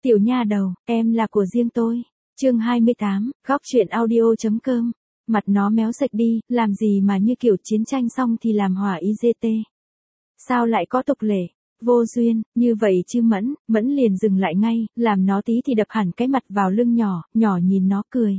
Tiểu nha đầu, em là của riêng tôi. Chương 28, góc truyện audio.com. Mặt nó méo sạch đi, làm gì mà như kiểu chiến tranh xong thì làm hỏa IGT. Sao lại có tục lệ? Vô duyên, như vậy chứ Mẫn liền dừng lại ngay, làm nó tí thì đập hẳn cái mặt vào lưng nhỏ nhìn nó cười.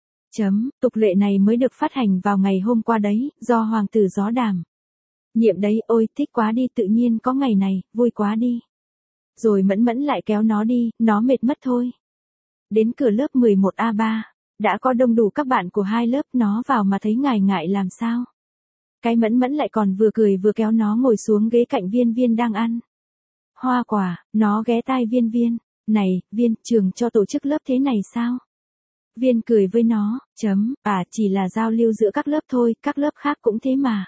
Tục lệ này mới được phát hành vào ngày hôm qua đấy, do hoàng tử gió đàm nhiệm đấy, ôi thích quá đi, tự nhiên có ngày này, vui quá đi. Rồi Mẫn lại kéo nó đi, nó mệt mất thôi. Đến cửa lớp 11A3, đã có đông đủ các bạn của hai lớp, nó vào mà thấy ngại làm sao. Cái Mẫn lại còn vừa cười vừa kéo nó ngồi xuống ghế cạnh Viên đang ăn hoa quả, nó ghé tai Viên. Này, Viên, trường cho tổ chức lớp thế này sao? Viên cười với nó, chỉ là giao lưu giữa các lớp thôi, các lớp khác cũng thế mà.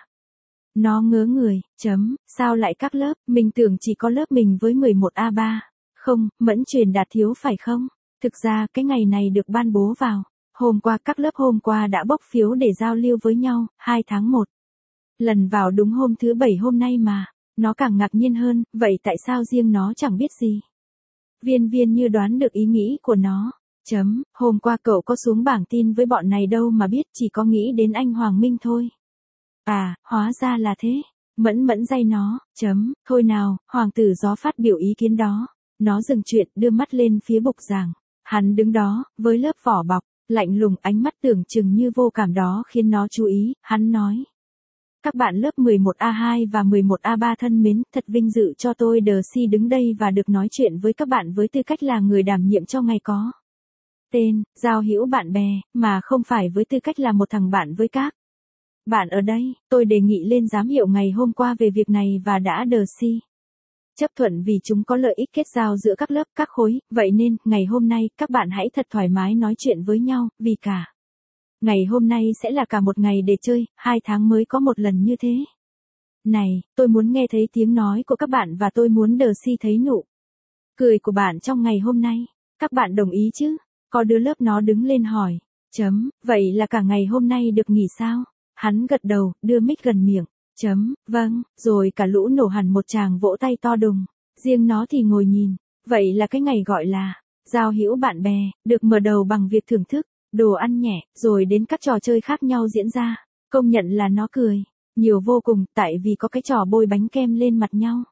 Nó ngớ người, sao lại các lớp, mình tưởng chỉ có lớp mình với 11A3. Không, Mẫn truyền đạt thiếu phải không? Thực ra cái ngày này được ban bố vào hôm qua, các lớp hôm qua đã bốc phiếu để giao lưu với nhau, 2 tháng 1. Lần vào đúng hôm thứ 7 hôm nay mà. Nó càng ngạc nhiên hơn, vậy tại sao riêng nó chẳng biết gì? Viên như đoán được ý nghĩ của nó. Hôm qua cậu có xuống bảng tin với bọn này đâu mà biết, chỉ có nghĩ đến anh Hoàng Minh thôi. À, hóa ra là thế. Mẫn day nó, thôi nào, hoàng tử gió phát biểu ý kiến đó. Nó dừng chuyện, đưa mắt lên phía bục giảng. Hắn đứng đó, với lớp vỏ bọc, lạnh lùng, ánh mắt tưởng chừng như vô cảm đó khiến nó chú ý, hắn nói. Các bạn lớp 11A2 và 11A3 thân mến, thật vinh dự cho tôi Đờ-Si đứng đây và được nói chuyện với các bạn với tư cách là người đảm nhiệm cho ngày có tên, giao hữu bạn bè, mà không phải với tư cách là một thằng bạn với các bạn ở đây. Tôi đề nghị lên giám hiệu ngày hôm qua về việc này và đã Đờ-Si chấp thuận vì chúng có lợi ích kết giao giữa các lớp, các khối, vậy nên, ngày hôm nay, các bạn hãy thật thoải mái nói chuyện với nhau, vì cả ngày hôm nay sẽ là cả một ngày để chơi, 2 tháng mới có một lần như thế. Này, tôi muốn nghe thấy tiếng nói của các bạn và tôi muốn Đờ-Si thấy nụ cười của bạn trong ngày hôm nay. Các bạn đồng ý chứ? Có đứa lớp nó đứng lên hỏi. Vậy là cả ngày hôm nay được nghỉ sao? Hắn gật đầu, đưa mic gần miệng. Vâng, rồi cả lũ nổ hẳn một tràng vỗ tay to đùng. Riêng nó thì ngồi nhìn. Vậy là cái ngày gọi là giao hữu bạn bè, được mở đầu bằng việc thưởng thức đồ ăn nhẹ, rồi đến các trò chơi khác nhau diễn ra. Công nhận là nó cười nhiều vô cùng, tại vì có cái trò bôi bánh kem lên mặt nhau.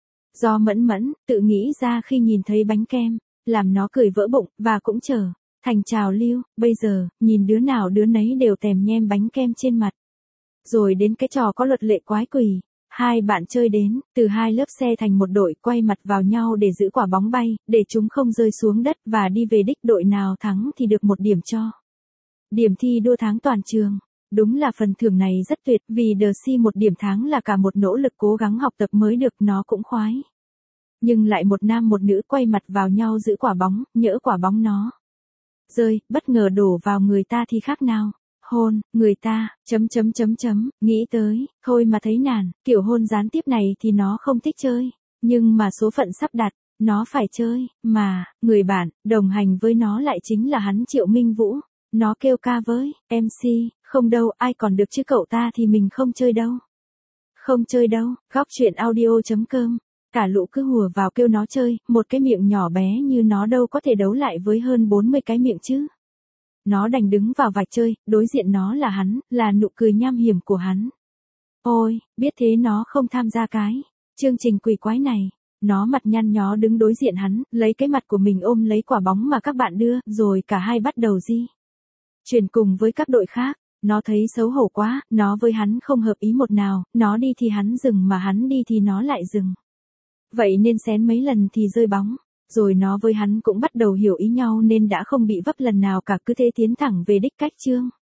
Do Mẫn tự nghĩ ra khi nhìn thấy bánh kem, làm nó cười vỡ bụng, và cũng trở thành trào lưu. Bây giờ, nhìn đứa nào đứa nấy đều tèm nhem bánh kem trên mặt. Rồi đến cái trò có luật lệ quái quỷ. Hai bạn chơi đến, từ hai lớp xe thành một đội, quay mặt vào nhau để giữ quả bóng bay, để chúng không rơi xuống đất và đi về đích, đội nào thắng thì được 1 điểm cho. Điểm thi đua tháng toàn trường. Đúng là phần thưởng này rất tuyệt, vì Đờ-Si 1 điểm tháng là cả một nỗ lực cố gắng học tập mới được, nó cũng khoái. Nhưng lại một nam một nữ quay mặt vào nhau giữ quả bóng, nhỡ quả bóng nó rơi, bất ngờ đổ vào người ta thì khác nào hôn người ta, nghĩ tới, thôi mà thấy nản, kiểu hôn gián tiếp này thì nó không thích chơi, nhưng mà số phận sắp đặt, nó phải chơi, mà, người bạn, đồng hành với nó lại chính là hắn Triệu Minh Vũ. Nó kêu ca với, MC, không đâu, ai còn được chứ cậu ta thì mình không chơi đâu. Không chơi đâu, góc truyện audio.com. Cả lũ cứ hùa vào kêu nó chơi, một cái miệng nhỏ bé như nó đâu có thể đấu lại với hơn 40 cái miệng chứ. Nó đành đứng vào vạch chơi, đối diện nó là hắn, là nụ cười nham hiểm của hắn. Ôi, biết thế nó không tham gia cái chương trình quỷ quái này. Nó mặt nhăn nhó đứng đối diện hắn, lấy cái mặt của mình ôm lấy quả bóng mà các bạn đưa, rồi cả hai bắt đầu chuyển cùng với các đội khác. Nó thấy xấu hổ quá, nó với hắn không hợp ý một nào, nó đi thì hắn dừng mà hắn đi thì nó lại dừng. Vậy nên xén mấy lần thì rơi bóng. Rồi nó với hắn cũng bắt đầu hiểu ý nhau nên đã không bị vấp lần nào cả, cứ thế tiến thẳng về đích cách chương.